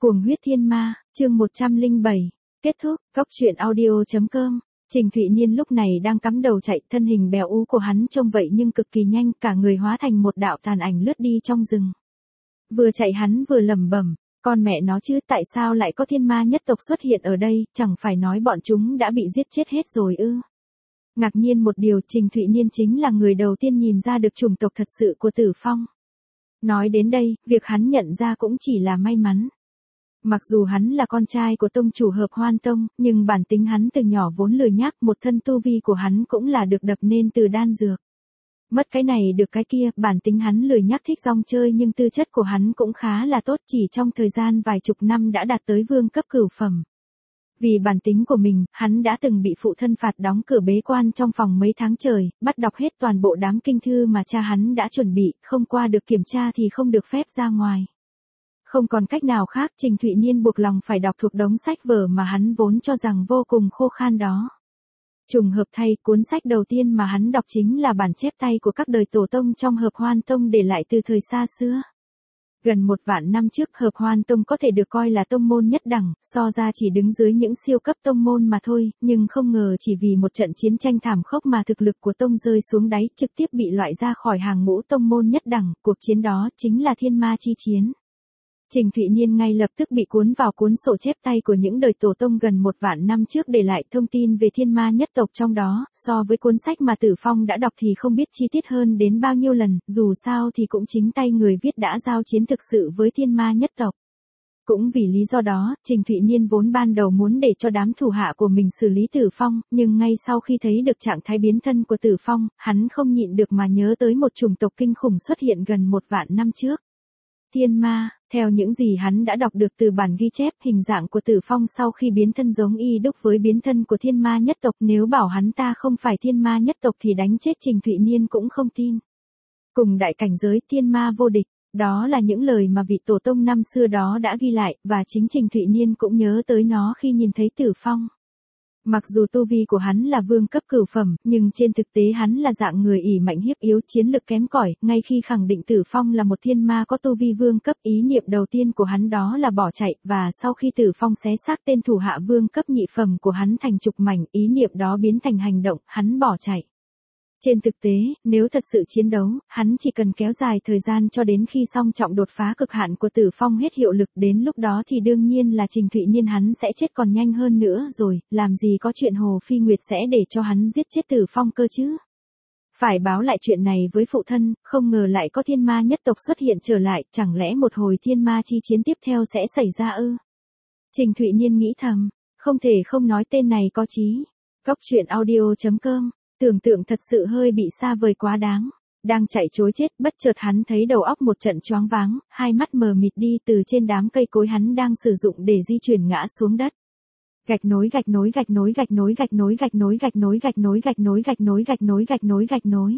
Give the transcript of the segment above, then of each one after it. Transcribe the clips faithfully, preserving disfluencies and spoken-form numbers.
Cuồng huyết thiên ma, chương một trăm lẻ bảy, kết thúc. Cốc truyện audio.com. Trình Thụy Niên lúc này đang cắm đầu chạy, thân hình béo ú của hắn trông vậy nhưng cực kỳ nhanh, cả người hóa thành một đạo tàn ảnh lướt đi trong rừng. Vừa chạy hắn vừa lẩm bẩm, con mẹ nó chứ, tại sao lại có thiên ma nhất tộc xuất hiện ở đây, chẳng phải nói bọn chúng đã bị giết chết hết rồi ư? Ngạc nhiên một điều, Trình Thụy Niên chính là người đầu tiên nhìn ra được chủng tộc thật sự của Tử Phong. Nói đến đây, việc hắn nhận ra cũng chỉ là may mắn. Mặc dù hắn là con trai của tông chủ Hợp Hoan Tông, nhưng bản tính hắn từ nhỏ vốn lười nhác, một thân tu vi của hắn cũng là được đập nên từ đan dược. Mất cái này được cái kia, bản tính hắn lười nhác thích rong chơi nhưng tư chất của hắn cũng khá là tốt, chỉ trong thời gian vài chục năm đã đạt tới vương cấp cửu phẩm. Vì bản tính của mình, hắn đã từng bị phụ thân phạt đóng cửa bế quan trong phòng mấy tháng trời, bắt đọc hết toàn bộ đám kinh thư mà cha hắn đã chuẩn bị, không qua được kiểm tra thì không được phép ra ngoài. Không còn cách nào khác, Trình Thụy Niên buộc lòng phải đọc thuộc đống sách vở mà hắn vốn cho rằng vô cùng khô khan đó. Trùng hợp thay, cuốn sách đầu tiên mà hắn đọc chính là bản chép tay của các đời tổ tông trong Hợp Hoan Tông để lại từ thời xa xưa. Gần một vạn năm trước, Hợp Hoan Tông có thể được coi là tông môn nhất đẳng, so ra chỉ đứng dưới những siêu cấp tông môn mà thôi, nhưng không ngờ chỉ vì một trận chiến tranh thảm khốc mà thực lực của tông rơi xuống đáy, trực tiếp bị loại ra khỏi hàng ngũ tông môn nhất đẳng, cuộc chiến đó chính là thiên ma chi chiến. Trình Thụy Niên ngay lập tức bị cuốn vào cuốn sổ chép tay của những đời tổ tông gần một vạn năm trước để lại thông tin về thiên ma nhất tộc trong đó, so với cuốn sách mà Tử Phong đã đọc thì không biết chi tiết hơn đến bao nhiêu lần, dù sao thì cũng chính tay người viết đã giao chiến thực sự với thiên ma nhất tộc. Cũng vì lý do đó, Trình Thụy Niên vốn ban đầu muốn để cho đám thủ hạ của mình xử lý Tử Phong, nhưng ngay sau khi thấy được trạng thái biến thân của Tử Phong, hắn không nhịn được mà nhớ tới một chủng tộc kinh khủng xuất hiện gần một vạn năm trước. Thiên ma, theo những gì hắn đã đọc được từ bản ghi chép, hình dạng của Tử Phong sau khi biến thân giống y đúc với biến thân của thiên ma nhất tộc, nếu bảo hắn ta không phải thiên ma nhất tộc thì đánh chết Trình Thụy Niên cũng không tin. Cùng đại cảnh giới, thiên ma vô địch, đó là những lời mà vị tổ tông năm xưa đó đã ghi lại, và chính Trình Thụy Niên cũng nhớ tới nó khi nhìn thấy Tử Phong. Mặc dù tu vi của hắn là vương cấp cửu phẩm, nhưng trên thực tế hắn là dạng người ỷ mạnh hiếp yếu, chiến lực kém cỏi, ngay khi khẳng định Tử Phong là một thiên ma có tu vi vương cấp, ý niệm đầu tiên của hắn đó là bỏ chạy, và sau khi Tử Phong xé xác tên thủ hạ vương cấp nhị phẩm của hắn thành chục mảnh, ý niệm đó biến thành hành động, hắn bỏ chạy. Trên thực tế, nếu thật sự chiến đấu, hắn chỉ cần kéo dài thời gian cho đến khi song trọng đột phá cực hạn của Tử Phong hết hiệu lực, đến lúc đó thì đương nhiên là Trình Thụy Niên hắn sẽ chết còn nhanh hơn nữa rồi, làm gì có chuyện Hồ Phi Nguyệt sẽ để cho hắn giết chết Tử Phong cơ chứ. Phải báo lại chuyện này với phụ thân, không ngờ lại có thiên ma nhất tộc xuất hiện trở lại, chẳng lẽ một hồi thiên ma chi chiến tiếp theo sẽ xảy ra ư? Trình Thụy Niên nghĩ thầm, không thể không nói tên này có chí. Cốc truyện audio.com. Tưởng tượng thật sự hơi bị xa vời quá đáng. Đang chạy trối chết, bất chợt hắn thấy đầu óc một trận choáng váng, hai mắt mờ mịt đi, từ trên đám cây cối hắn đang sử dụng để di chuyển ngã xuống đất. Gạch nối gạch nối gạch nối gạch nối gạch nối gạch nối gạch nối gạch nối gạch nối gạch nối gạch nối gạch nối gạch nối.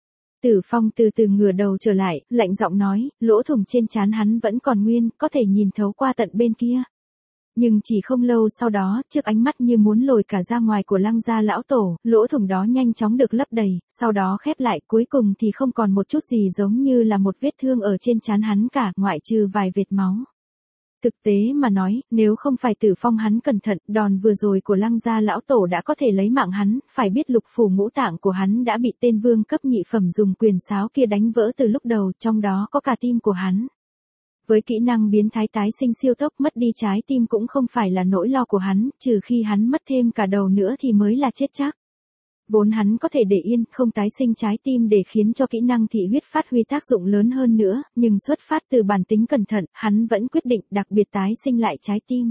Tử Phong từ từ ngửa đầu trở lại, lạnh giọng nói, lỗ thủng trên trán hắn vẫn còn nguyên, có thể nhìn thấu qua tận bên kia. Nhưng chỉ không lâu sau đó, trước ánh mắt như muốn lồi cả ra ngoài của Lăng gia lão tổ, lỗ thủng đó nhanh chóng được lấp đầy, sau đó khép lại, cuối cùng thì không còn một chút gì giống như là một vết thương ở trên trán hắn cả, ngoại trừ vài vệt máu. Thực tế mà nói, nếu không phải Tử Phong hắn cẩn thận, đòn vừa rồi của Lăng gia lão tổ đã có thể lấy mạng hắn, phải biết lục phủ ngũ tạng của hắn đã bị tên vương cấp nhị phẩm dùng quyền sáo kia đánh vỡ từ lúc đầu, trong đó có cả tim của hắn. Với kỹ năng biến thái tái sinh siêu tốc, mất đi trái tim cũng không phải là nỗi lo của hắn, trừ khi hắn mất thêm cả đầu nữa thì mới là chết chắc. Vốn hắn có thể để yên, không tái sinh trái tim để khiến cho kỹ năng thị huyết phát huy tác dụng lớn hơn nữa, nhưng xuất phát từ bản tính cẩn thận, hắn vẫn quyết định đặc biệt tái sinh lại trái tim.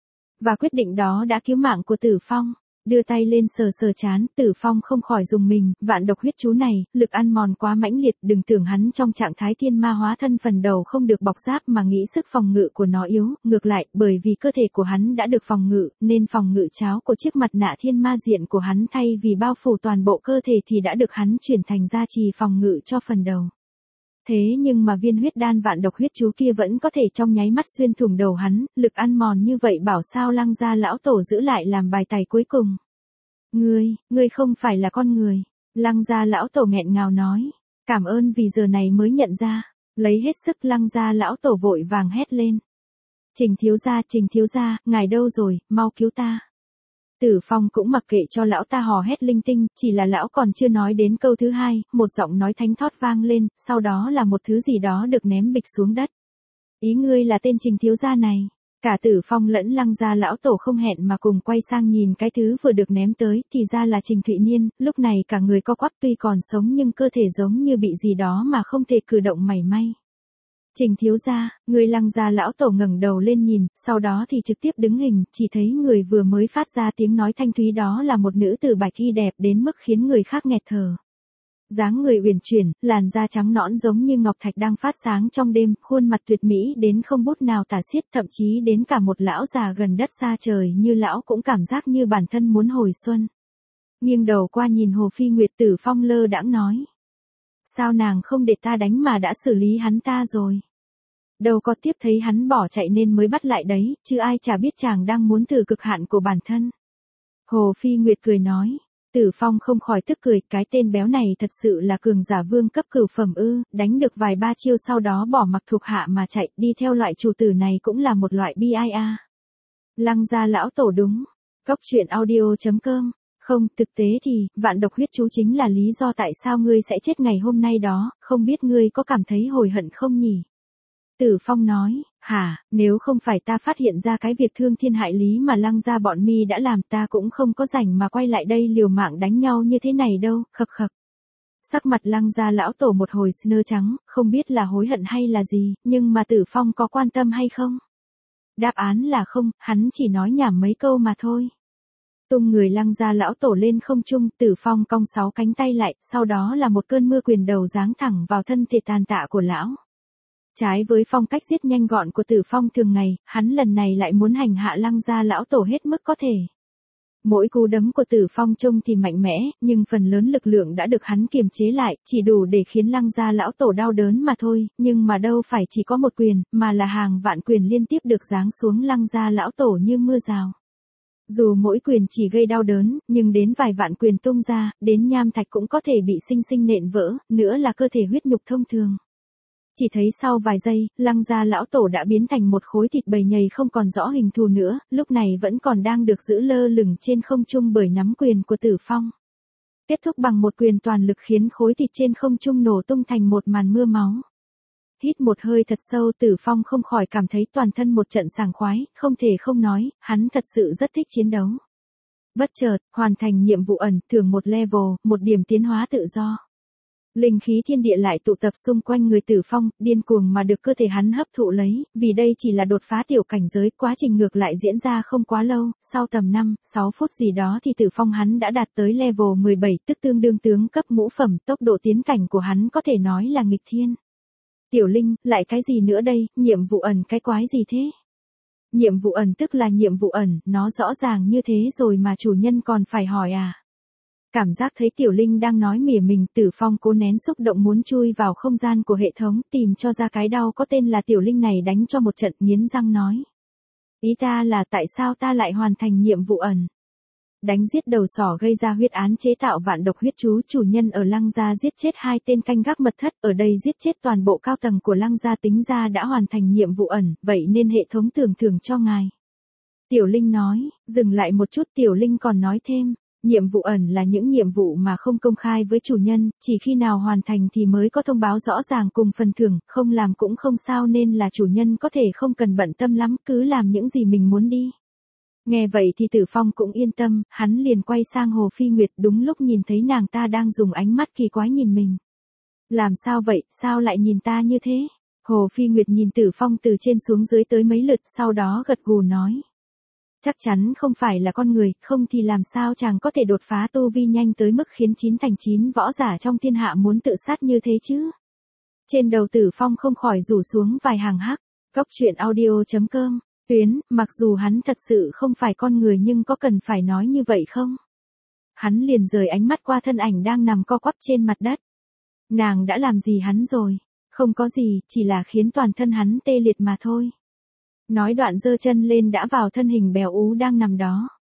Và quyết định đó đã cứu mạng của Tử Phong. Đưa tay lên sờ sờ trán, Tử Phong không khỏi rùng mình, vạn độc huyết chú này, lực ăn mòn quá mãnh liệt, đừng tưởng hắn trong trạng thái thiên ma hóa thân phần đầu không được bọc giáp mà nghĩ sức phòng ngự của nó yếu, ngược lại, bởi vì cơ thể của hắn đã được phòng ngự, nên phòng ngự cháo của chiếc mặt nạ thiên ma diện của hắn thay vì bao phủ toàn bộ cơ thể thì đã được hắn chuyển thành gia trì phòng ngự cho phần đầu. Thế nhưng mà viên huyết đan vạn độc huyết chú kia vẫn có thể trong nháy mắt xuyên thủng đầu hắn, lực ăn mòn như vậy bảo sao Lăng gia lão tổ giữ lại làm bài tày cuối cùng. Ngươi, ngươi không phải là con người. Lăng gia lão tổ nghẹn ngào nói. Cảm ơn vì giờ này mới nhận ra. Lấy hết sức Lăng gia lão tổ vội vàng hét lên. Trình thiếu gia, Trình thiếu gia, ngài đâu rồi, mau cứu ta. Tử Phong cũng mặc kệ cho lão ta hò hét linh tinh, chỉ là lão còn chưa nói đến câu thứ hai, một giọng nói thánh thót vang lên, sau đó là một thứ gì đó được ném bịch xuống đất. Ý ngươi là tên Trình thiếu gia này. Cả Tử Phong lẫn Lăng gia lão tổ không hẹn mà cùng quay sang nhìn cái thứ vừa được ném tới, thì ra là Trình Thụy Niên, lúc này cả người co quắp tuy còn sống nhưng cơ thể giống như bị gì đó mà không thể cử động mảy may. Trình thiếu gia, người Lăng gia lão tổ ngẩng đầu lên nhìn, sau đó thì trực tiếp đứng hình, chỉ thấy người vừa mới phát ra tiếng nói thanh thúy đó là một nữ tử bạch y đẹp đến mức khiến người khác nghẹt thở. Dáng người uyển chuyển, làn da trắng nõn giống như ngọc thạch đang phát sáng trong đêm, khuôn mặt tuyệt mỹ đến không bút nào tả xiết, thậm chí đến cả một lão già gần đất xa trời như lão cũng cảm giác như bản thân muốn hồi xuân. Nghiêng đầu qua nhìn Hồ Phi Nguyệt, Tử Phong lơ đãng nói. Sao nàng không để ta đánh mà đã xử lý hắn ta rồi? Đâu có, tiếp thấy hắn bỏ chạy nên mới bắt lại đấy, chứ ai chả biết chàng đang muốn thử cực hạn của bản thân. Hồ Phi Nguyệt cười nói. Tử Phong không khỏi tức cười, cái tên béo này thật sự là cường giả vương cấp cửu phẩm ư, đánh được vài ba chiêu sau đó bỏ mặc thuộc hạ mà chạy, đi theo loại chủ tử này cũng là một loại bi ai a. Lăng gia lão tổ đúng. Cốc truyện audio chấm com. Không, thực tế thì, vạn độc huyết chú chính là lý do tại sao ngươi sẽ chết ngày hôm nay đó, không biết ngươi có cảm thấy hối hận không nhỉ? Tử Phong nói, hả, nếu không phải ta phát hiện ra cái việc thương thiên hại lý mà Lăng gia bọn mi đã làm, ta cũng không có rảnh mà quay lại đây liều mạng đánh nhau như thế này đâu, khập khập. Sắc mặt Lăng gia lão tổ một hồi snơ trắng, không biết là hối hận hay là gì, nhưng mà Tử Phong có quan tâm hay không? Đáp án là không, hắn chỉ nói nhảm mấy câu mà thôi. Tung người Lăng gia lão tổ lên không trung, Tử Phong cong sáu cánh tay lại, sau đó là một cơn mưa quyền đầu giáng thẳng vào thân thể tàn tạ của lão. Trái với phong cách giết nhanh gọn của Tử Phong thường ngày, hắn lần này lại muốn hành hạ Lăng gia lão tổ hết mức có thể. Mỗi cú đấm của Tử Phong trông thì mạnh mẽ, nhưng phần lớn lực lượng đã được hắn kiềm chế lại, chỉ đủ để khiến Lăng gia lão tổ đau đớn mà thôi, nhưng mà đâu phải chỉ có một quyền, mà là hàng vạn quyền liên tiếp được giáng xuống Lăng gia lão tổ như mưa rào. Dù mỗi quyền chỉ gây đau đớn, nhưng đến vài vạn quyền tung ra, đến nham thạch cũng có thể bị sinh sinh nện vỡ, nữa là cơ thể huyết nhục thông thường. Chỉ thấy sau vài giây, Lăng gia lão tổ đã biến thành một khối thịt bầy nhầy không còn rõ hình thù nữa, lúc này vẫn còn đang được giữ lơ lửng trên không trung bởi nắm quyền của Tử Phong. Kết thúc bằng một quyền toàn lực khiến khối thịt trên không trung nổ tung thành một màn mưa máu. Hít một hơi thật sâu, Tử Phong không khỏi cảm thấy toàn thân một trận sảng khoái, không thể không nói, hắn thật sự rất thích chiến đấu. Bất chợt, hoàn thành nhiệm vụ ẩn, thưởng một level, một điểm tiến hóa tự do. Linh khí thiên địa lại tụ tập xung quanh người Tử Phong, điên cuồng mà được cơ thể hắn hấp thụ lấy, vì đây chỉ là đột phá tiểu cảnh giới, quá trình ngược lại diễn ra không quá lâu, sau tầm năm, sáu phút gì đó thì Tử Phong hắn đã đạt tới level mười bảy, tức tương đương tướng cấp ngũ phẩm, tốc độ tiến cảnh của hắn có thể nói là nghịch thiên. Tiểu Linh, lại cái gì nữa đây, nhiệm vụ ẩn cái quái gì thế? Nhiệm vụ ẩn tức là nhiệm vụ ẩn, nó rõ ràng như thế rồi mà chủ nhân còn phải hỏi à? Cảm giác thấy Tiểu Linh đang nói mỉa mình, Tử Phong cố nén xúc động muốn chui vào không gian của hệ thống, tìm cho ra cái đau có tên là Tiểu Linh này đánh cho một trận, nghiến răng nói. Ý ta là tại sao ta lại hoàn thành nhiệm vụ ẩn? Đánh giết đầu sỏ gây ra huyết án chế tạo vạn độc huyết chú, chủ nhân ở Lăng gia giết chết hai tên canh gác mật thất, ở đây giết chết toàn bộ cao tầng của Lăng gia, tính ra đã hoàn thành nhiệm vụ ẩn, vậy nên hệ thống tưởng thưởng cho ngài. Tiểu Linh nói, dừng lại một chút, Tiểu Linh còn nói thêm. Nhiệm vụ ẩn là những nhiệm vụ mà không công khai với chủ nhân, chỉ khi nào hoàn thành thì mới có thông báo rõ ràng cùng phần thưởng, không làm cũng không sao nên là chủ nhân có thể không cần bận tâm lắm, cứ làm những gì mình muốn đi. Nghe vậy thì Tử Phong cũng yên tâm, hắn liền quay sang Hồ Phi Nguyệt, đúng lúc nhìn thấy nàng ta đang dùng ánh mắt kỳ quái nhìn mình. Làm sao vậy, sao lại nhìn ta như thế? Hồ Phi Nguyệt nhìn Tử Phong từ trên xuống dưới tới mấy lượt, sau đó gật gù nói. Chắc chắn không phải là con người, không thì làm sao chàng có thể đột phá tu vi nhanh tới mức khiến chín thành chín võ giả trong thiên hạ muốn tự sát như thế chứ? Trên đầu Tử Phong không khỏi rủ xuống vài hàng hắc. Cốc truyện audio chấm com. Tuyến, mặc dù hắn thật sự không phải con người nhưng có cần phải nói như vậy không? Hắn liền rời ánh mắt qua thân ảnh đang nằm co quắp trên mặt đất. Nàng đã làm gì hắn rồi? Không có gì, chỉ là khiến toàn thân hắn tê liệt mà thôi. Nói đoạn giơ chân lên đã vào thân hình béo ú đang nằm đó.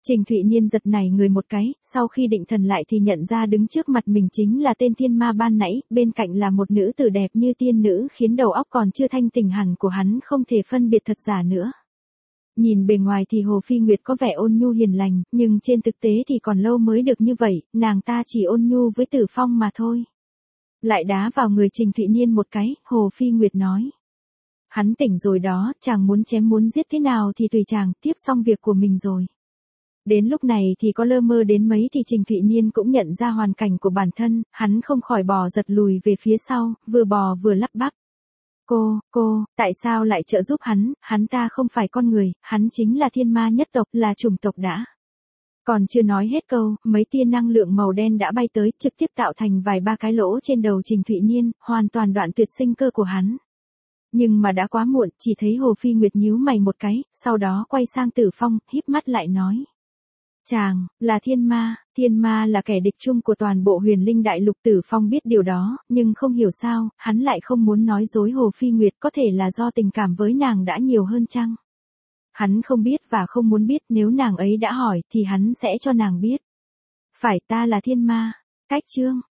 Trình Thụy Niên giật nảy người một cái, sau khi định thần lại thì nhận ra đứng trước mặt mình chính là tên thiên ma ban nãy, bên cạnh là một nữ tử đẹp như tiên nữ khiến đầu óc còn chưa thanh tỉnh hẳn của hắn không thể phân biệt thật giả nữa. Nhìn bề ngoài thì Hồ Phi Nguyệt có vẻ ôn nhu hiền lành, nhưng trên thực tế thì còn lâu mới được như vậy, nàng ta chỉ ôn nhu với Tử Phong mà thôi. Lại đá vào người Trình Thụy Niên một cái, Hồ Phi Nguyệt nói. Hắn tỉnh rồi đó, chàng muốn chém muốn giết thế nào thì tùy chàng, tiếp xong việc của mình rồi. Đến lúc này thì có lơ mơ đến mấy thì Trình Thụy Niên cũng nhận ra hoàn cảnh của bản thân, hắn không khỏi bò giật lùi về phía sau, vừa bò vừa lắp bắp. Cô, cô, tại sao lại trợ giúp hắn, hắn ta không phải con người, hắn chính là thiên ma nhất tộc, là chủng tộc đã. Còn chưa nói hết câu, mấy tia năng lượng màu đen đã bay tới, trực tiếp tạo thành vài ba cái lỗ trên đầu Trình Thụy Niên, hoàn toàn đoạn tuyệt sinh cơ của hắn. Nhưng mà đã quá muộn, chỉ thấy Hồ Phi Nguyệt nhíu mày một cái, sau đó quay sang Tử Phong, híp mắt lại nói. Chàng, là thiên ma, thiên ma là kẻ địch chung của toàn bộ huyền linh đại lục. Tử Phong biết điều đó, nhưng không hiểu sao, hắn lại không muốn nói dối Hồ Phi Nguyệt, có thể là do tình cảm với nàng đã nhiều hơn chăng? Hắn không biết và không muốn biết, nếu nàng ấy đã hỏi thì hắn sẽ cho nàng biết. Phải, ta là thiên ma. Cách chương